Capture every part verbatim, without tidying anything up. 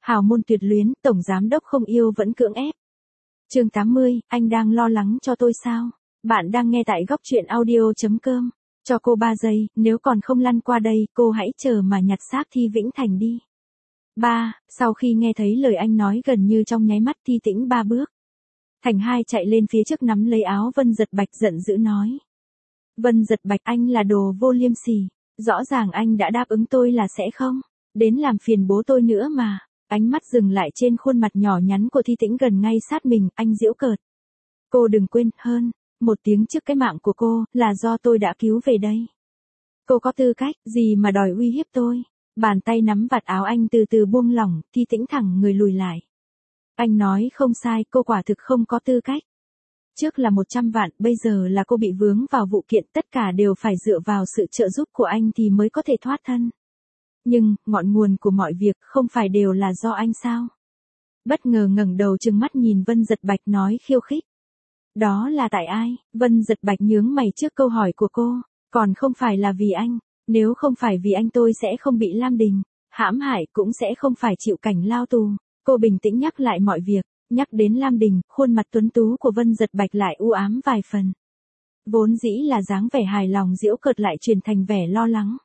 Hào môn tuyệt luyến, tổng giám đốc không yêu vẫn cưỡng ép. Chương tám mươi, anh đang lo lắng cho tôi sao? Bạn đang nghe tại góc truyện audio chấm com. Cho cô ba giây, nếu còn không lăn qua đây, cô hãy chờ mà nhặt xác Thi Vĩnh Thành đi. Ba, sau khi nghe thấy lời anh nói gần như trong nháy mắt Thi Tĩnh ba bước. Thành hai chạy lên phía trước nắm lấy áo Vân Giật Bạch giận dữ nói. Vân Giật Bạch, anh là đồ vô liêm sỉ. Rõ ràng anh đã đáp ứng tôi là sẽ không đến làm phiền bố tôi nữa mà. Ánh mắt dừng lại trên khuôn mặt nhỏ nhắn của Thi Tĩnh gần ngay sát mình, anh giễu cợt. Cô đừng quên, hơn một tiếng trước cái mạng của cô, là do tôi đã cứu về đây. Cô có tư cách gì mà đòi uy hiếp tôi? Bàn tay nắm vạt áo anh từ từ buông lỏng, Thi Tĩnh thẳng người lùi lại. Anh nói không sai, cô quả thực không có tư cách. Trước là một trăm vạn, bây giờ là cô bị vướng vào vụ kiện, tất cả đều phải dựa vào sự trợ giúp của anh thì mới có thể thoát thân. Nhưng, ngọn nguồn của mọi việc không phải đều là do anh sao? Bất ngờ ngẩng đầu trừng mắt nhìn Vân Giật Bạch nói khiêu khích. Đó là tại ai? Vân Giật Bạch nhướng mày trước câu hỏi của cô. Còn không phải là vì anh. Nếu không phải vì anh tôi sẽ không bị Lam Đình hãm hại, cũng sẽ không phải chịu cảnh lao tù. Cô bình tĩnh nhắc lại mọi việc. Nhắc đến Lam Đình, khuôn mặt tuấn tú của Vân Giật Bạch lại u ám vài phần. Vốn dĩ là dáng vẻ hài lòng giễu cợt lại truyền thành vẻ lo lắng.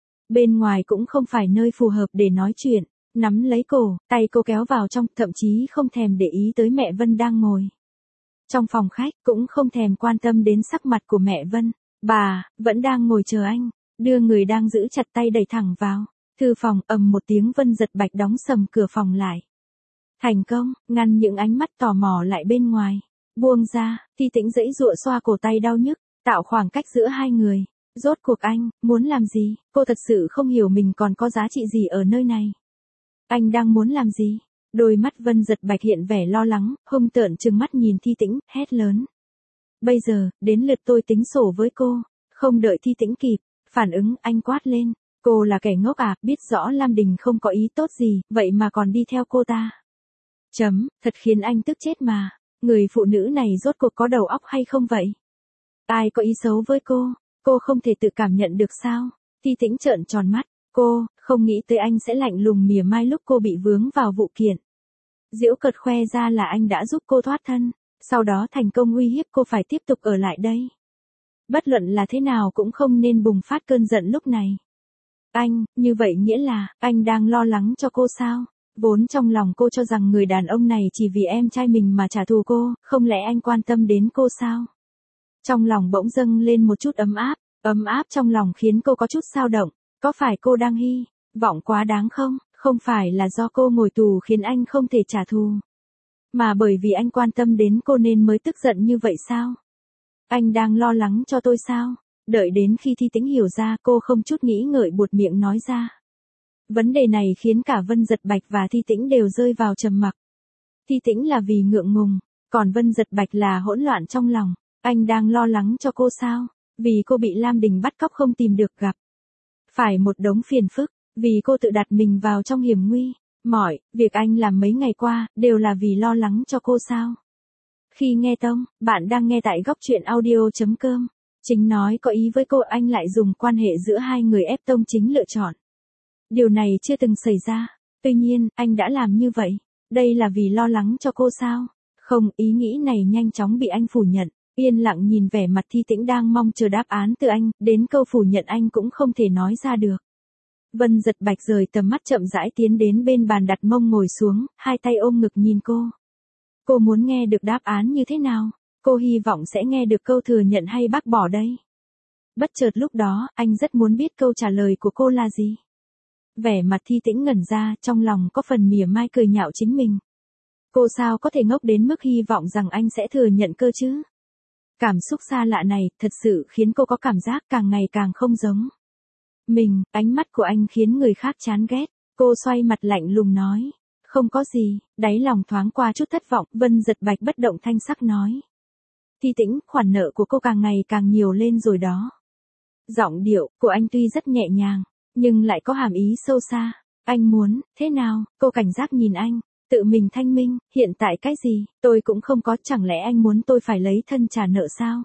Bên ngoài cũng không phải nơi phù hợp để nói chuyện. Nắm lấy cổ, tay cô kéo vào trong, thậm chí không thèm để ý tới mẹ Vân đang ngồi trong phòng khách, cũng không thèm quan tâm đến sắc mặt của mẹ Vân. Bà, vẫn đang ngồi chờ anh, đưa người đang giữ chặt tay đẩy thẳng vào thư phòng. Ầm một tiếng, Vân Giật Bạch đóng sầm cửa phòng lại. Thành công, ngăn những ánh mắt tò mò lại bên ngoài. Buông ra, Thi Tĩnh giãy giụa xoa cổ tay đau nhức, tạo khoảng cách giữa hai người. Rốt cuộc anh muốn làm gì? Cô thật sự không hiểu mình còn có giá trị gì ở nơi này. Anh đang muốn làm gì? Đôi mắt Vân Giật Bạch hiện vẻ lo lắng, hung tợn trừng mắt nhìn Thi Tĩnh, hét lớn. Bây giờ, đến lượt tôi tính sổ với cô. Không đợi Thi Tĩnh kịp phản ứng, anh quát lên. Cô là kẻ ngốc à, biết rõ Lam Đình không có ý tốt gì, vậy mà còn đi theo cô ta. Chấm, thật khiến anh tức chết mà. Người phụ nữ này rốt cuộc có đầu óc hay không vậy? Ai có ý xấu với cô? Cô không thể tự cảm nhận được sao? Thi Tĩnh trợn tròn mắt. Cô, không nghĩ tới anh sẽ lạnh lùng mỉa mai lúc cô bị vướng vào vụ kiện. Giễu cợt khoe ra là anh đã giúp cô thoát thân, sau đó thành công uy hiếp cô phải tiếp tục ở lại đây. Bất luận là thế nào cũng không nên bùng phát cơn giận lúc này. Anh, như vậy nghĩa là, anh đang lo lắng cho cô sao? Vốn trong lòng cô cho rằng người đàn ông này chỉ vì em trai mình mà trả thù cô, không lẽ anh quan tâm đến cô sao? Trong lòng bỗng dâng lên một chút ấm áp, ấm áp trong lòng khiến cô có chút xao động. Có phải cô đang hy vọng quá đáng không? Không phải là do cô ngồi tù khiến anh không thể trả thù, mà bởi vì anh quan tâm đến cô nên mới tức giận như vậy sao? Anh đang lo lắng cho tôi sao? Đợi đến khi Thi Tĩnh hiểu ra, cô không chút nghĩ ngợi buột miệng nói ra. Vấn đề này khiến cả Vân Giật Bạch và Thi Tĩnh đều rơi vào trầm mặc. Thi Tĩnh là vì ngượng ngùng, còn Vân Giật Bạch là hỗn loạn trong lòng. Anh đang lo lắng cho cô sao? Vì cô bị Lam Đình bắt cóc không tìm được gặp phải một đống phiền phức, vì cô tự đặt mình vào trong hiểm nguy. Mọi việc anh làm mấy ngày qua đều là vì lo lắng cho cô sao? Khi nghe tông, bạn đang nghe tại góc truyện audio chấm com. Chính nói có ý với cô, anh lại dùng quan hệ giữa hai người ép Tông Chính lựa chọn. Điều này chưa từng xảy ra. Tuy nhiên, anh đã làm như vậy. Đây là vì lo lắng cho cô sao? Không, ý nghĩ này nhanh chóng bị anh phủ nhận. Yên lặng nhìn vẻ mặt Thi Tĩnh đang mong chờ đáp án từ anh, đến câu phủ nhận anh cũng không thể nói ra được. Vân Giật Bạch rời tầm mắt chậm rãi tiến đến bên bàn đặt mông ngồi xuống, hai tay ôm ngực nhìn cô. Cô muốn nghe được đáp án như thế nào? Cô hy vọng sẽ nghe được câu thừa nhận hay bác bỏ đây. Bất chợt lúc đó, anh rất muốn biết câu trả lời của cô là gì. Vẻ mặt Thi Tĩnh ngẩn ra, trong lòng có phần mỉa mai cười nhạo chính mình. Cô sao có thể ngốc đến mức hy vọng rằng anh sẽ thừa nhận cơ chứ? Cảm xúc xa lạ này, thật sự khiến cô có cảm giác càng ngày càng không giống mình. Ánh mắt của anh khiến người khác chán ghét. Cô xoay mặt lạnh lùng nói. Không có gì, đáy lòng thoáng qua chút thất vọng. Vân Giật Bạch bất động thanh sắc nói. Thi Tĩnh, khoản nợ của cô càng ngày càng nhiều lên rồi đó. Giọng điệu của anh tuy rất nhẹ nhàng, nhưng lại có hàm ý sâu xa. Anh muốn, thế nào? Cô cảnh giác nhìn anh. Tự mình thanh minh, hiện tại cái gì, tôi cũng không có, chẳng lẽ anh muốn tôi phải lấy thân trả nợ sao?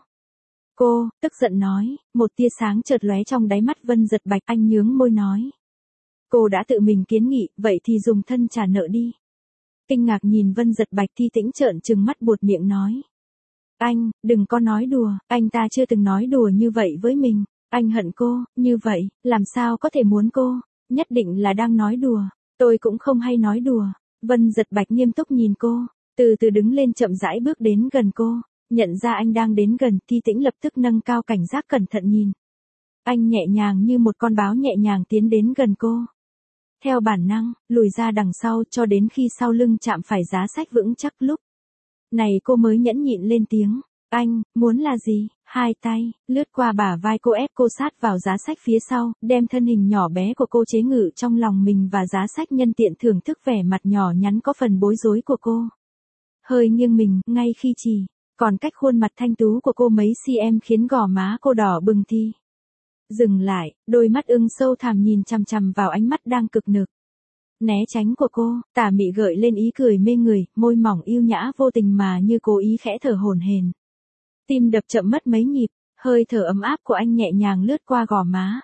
Cô, tức giận nói, một tia sáng chợt lóe trong đáy mắt Vân Giật Bạch, anh nhướng môi nói. Cô đã tự mình kiến nghị, vậy thì dùng thân trả nợ đi. Kinh ngạc nhìn Vân Giật Bạch, Thi Tĩnh trợn trừng mắt buột miệng nói. Anh, đừng có nói đùa, anh ta chưa từng nói đùa như vậy với mình. Anh hận cô, như vậy, làm sao có thể muốn cô, nhất định là đang nói đùa. Tôi cũng không hay nói đùa. Vân Giật Bạch nghiêm túc nhìn cô, từ từ đứng lên chậm rãi bước đến gần cô. Nhận ra anh đang đến gần, Thi Tĩnh lập tức nâng cao cảnh giác cẩn thận nhìn. Anh nhẹ nhàng như một con báo nhẹ nhàng tiến đến gần cô. Theo bản năng, lùi ra đằng sau cho đến khi sau lưng chạm phải giá sách vững chắc lúc này cô mới nhẫn nhịn lên tiếng. Anh, muốn là gì? Hai tay, lướt qua bả vai cô ép cô sát vào giá sách phía sau, đem thân hình nhỏ bé của cô chế ngự trong lòng mình và giá sách nhân tiện thưởng thức vẻ mặt nhỏ nhắn có phần bối rối của cô. Hơi nghiêng mình, ngay khi chỉ còn cách khuôn mặt thanh tú của cô mấy cm khiến gò má cô đỏ bừng thì dừng lại, đôi mắt ưng sâu thẳm nhìn chằm chằm vào ánh mắt đang cực nực né tránh của cô, tà mị gợi lên ý cười mê người, môi mỏng yêu nhã vô tình mà như cố ý khẽ thở hổn hển. Tim đập chậm mất mấy nhịp, hơi thở ấm áp của anh nhẹ nhàng lướt qua gò má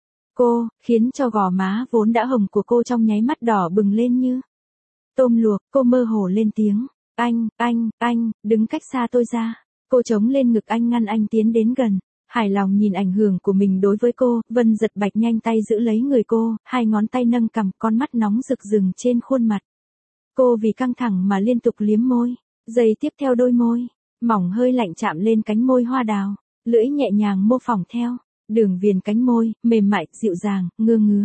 cô, khiến cho gò má vốn đã hồng của cô trong nháy mắt đỏ bừng lên như tôm luộc. Cô mơ hồ lên tiếng. Anh, anh, anh, đứng cách xa tôi ra. Cô chống lên ngực anh ngăn anh tiến đến gần. Hài lòng nhìn ảnh hưởng của mình đối với cô, Vân Giật Bạch nhanh tay giữ lấy người cô, hai ngón tay nâng cằm, con mắt nóng rực rừng trên khuôn mặt cô vì căng thẳng mà liên tục liếm môi. Giây tiếp theo đôi môi mỏng hơi lạnh chạm lên cánh môi hoa đào, lưỡi nhẹ nhàng mô phỏng theo đường viền cánh môi, mềm mại, dịu dàng, ngơ ngứa.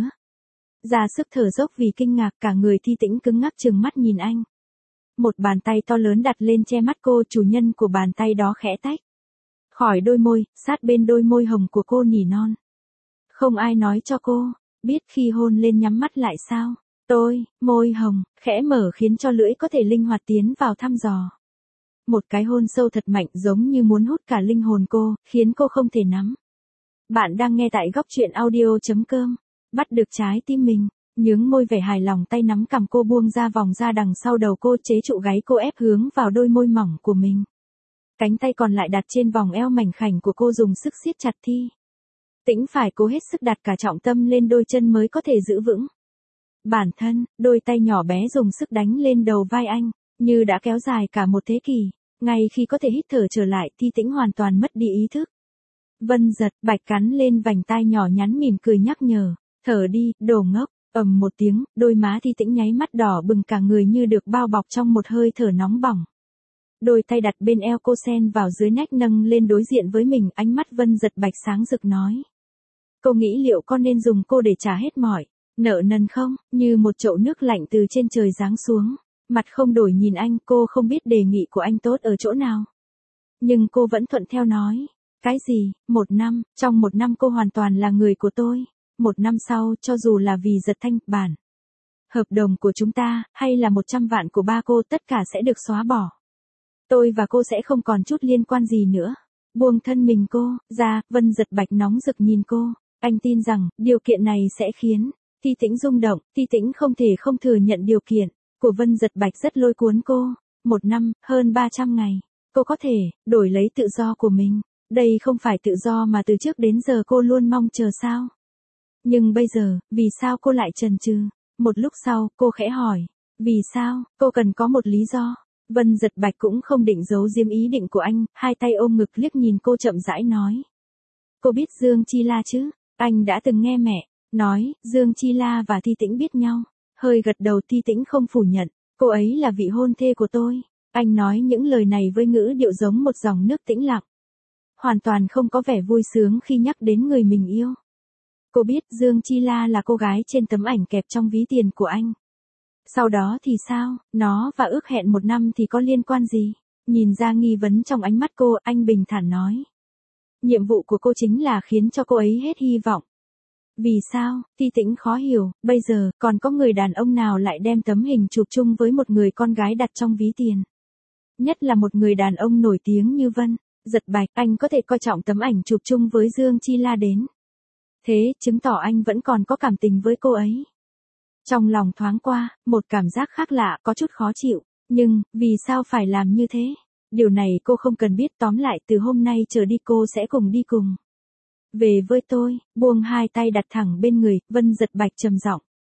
Ra sức thở dốc vì kinh ngạc, cả người Thi Tĩnh cứng ngắc trừng mắt nhìn anh. Một bàn tay to lớn đặt lên che mắt cô, chủ nhân của bàn tay đó khẽ tách khỏi đôi môi, sát bên đôi môi hồng của cô nỉ non. Không ai nói cho cô biết khi hôn lên nhắm mắt lại sao? Tôi, môi hồng, khẽ mở khiến cho lưỡi có thể linh hoạt tiến vào thăm dò. Một cái hôn sâu thật mạnh giống như muốn hút cả linh hồn cô, khiến cô không thể nắm. Bạn đang nghe tại góc truyện audio.com. Bắt được trái tim mình, nhướng môi vẻ hài lòng, tay nắm cằm cô buông ra vòng ra đằng sau đầu cô, chế trụ gáy cô ép hướng vào đôi môi mỏng của mình. Cánh tay còn lại đặt trên vòng eo mảnh khảnh của cô, dùng sức siết chặt. Thi Tĩnh phải cố hết sức đặt cả trọng tâm lên đôi chân mới có thể giữ vững bản thân. Đôi tay nhỏ bé dùng sức đánh lên đầu vai anh, như đã kéo dài cả một thế kỷ. Ngay khi có thể hít thở trở lại, Thi Tĩnh hoàn toàn mất đi ý thức. Vân Giật Bạch cắn lên vành tai nhỏ nhắn mỉm cười nhắc nhở. Thở đi, đồ ngốc. Ầm một tiếng, đôi má Thi Tĩnh nháy mắt đỏ bừng, cả người như được bao bọc trong một hơi thở nóng bỏng. Đôi tay đặt bên eo cô, sen vào dưới nách nâng lên đối diện với mình, ánh mắt Vân Giật Bạch sáng rực nói. Cô nghĩ liệu con nên dùng cô để trả hết mọi nợ nần không? Như một chậu nước lạnh từ trên trời giáng xuống. Mặt không đổi nhìn anh, cô không biết đề nghị của anh tốt ở chỗ nào. Nhưng cô vẫn thuận theo nói. Cái gì? Một năm, trong một năm cô hoàn toàn là người của tôi. Một năm sau, cho dù là vì Giật Thanh, bản hợp đồng của chúng ta, hay là một trăm vạn của ba cô, tất cả sẽ được xóa bỏ. Tôi và cô sẽ không còn chút liên quan gì nữa. Buông thân mình cô ra. Vân Giật Bạch nóng rực nhìn cô. Anh tin rằng, điều kiện này sẽ khiến Thi Tĩnh rung động. Thi Tĩnh không thể không thừa nhận điều kiện của Vân Giật Bạch rất lôi cuốn cô. Một năm, hơn ba trăm ngày. Cô có thể đổi lấy tự do của mình. Đây không phải tự do mà từ trước đến giờ cô luôn mong chờ sao? Nhưng bây giờ, vì sao cô lại chần chừ? Một lúc sau, cô khẽ hỏi. Vì sao? Cô cần có một lý do. Vân Giật Bạch cũng không định giấu diếm ý định của anh, hai tay ôm ngực liếc nhìn cô chậm rãi nói. Cô biết Dương Chi La chứ? Anh đã từng nghe mẹ nói, Dương Chi La và Thi Tĩnh biết nhau. Hơi gật đầu, Thi Tĩnh không phủ nhận. Cô ấy là vị hôn thê của tôi. Anh nói những lời này với ngữ điệu giống một dòng nước tĩnh lặng. Hoàn toàn không có vẻ vui sướng khi nhắc đến người mình yêu. Cô biết Dương Chi La là cô gái trên tấm ảnh kẹp trong ví tiền của anh. Sau đó thì sao? Nó và ước hẹn một năm thì có liên quan gì? Nhìn ra nghi vấn trong ánh mắt cô, anh bình thản nói. Nhiệm vụ của cô chính là khiến cho cô ấy hết hy vọng. Vì sao? Thi Tĩnh khó hiểu, bây giờ, còn có người đàn ông nào lại đem tấm hình chụp chung với một người con gái đặt trong ví tiền? Nhất là một người đàn ông nổi tiếng như Vân Giật Bạch, anh có thể coi trọng tấm ảnh chụp chung với Dương Chi La đến. Thế, chứng tỏ anh vẫn còn có cảm tình với cô ấy. Trong lòng thoáng qua, một cảm giác khác lạ, có chút khó chịu. Nhưng, vì sao phải làm như thế? Điều này cô không cần biết, tóm lại từ hôm nay trở đi cô sẽ cùng đi cùng về với tôi. Buông hai tay đặt thẳng bên người, Vân Giật Bạch trầm giọng.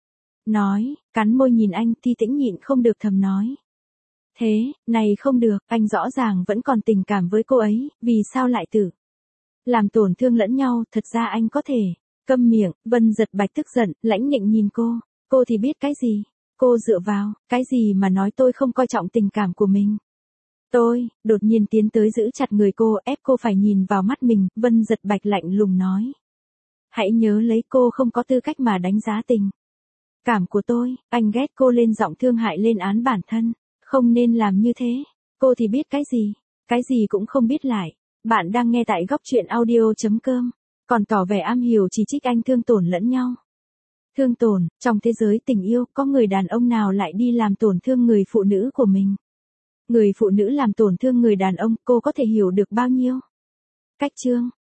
Nói, cắn môi nhìn anh, Ti Tĩnh nhịn không được thầm nói. Thế, này không được, anh rõ ràng vẫn còn tình cảm với cô ấy, vì sao lại tự làm tổn thương lẫn nhau, thật ra anh có thể. Câm miệng, Vân Giật Bạch tức giận, lãnh nịnh nhìn cô, cô thì biết cái gì? Cô dựa vào, cái gì mà nói tôi không coi trọng tình cảm của mình? Tôi, đột nhiên tiến tới giữ chặt người cô, ép cô phải nhìn vào mắt mình, Vân Giật Bạch lạnh lùng nói. Hãy nhớ lấy, cô không có tư cách mà đánh giá tình cảm của tôi, anh ghét cô lên giọng thương hại lên án bản thân, không nên làm như thế. Cô thì biết cái gì? Cái gì cũng không biết lại. Bạn đang nghe tại góc truyện audio.com, còn tỏ vẻ am hiểu chỉ trích anh thương tổn lẫn nhau. Thương tổn, trong thế giới tình yêu, có người đàn ông nào lại đi làm tổn thương người phụ nữ của mình? Người phụ nữ làm tổn thương người đàn ông, cô có thể hiểu được bao nhiêu? Cách chương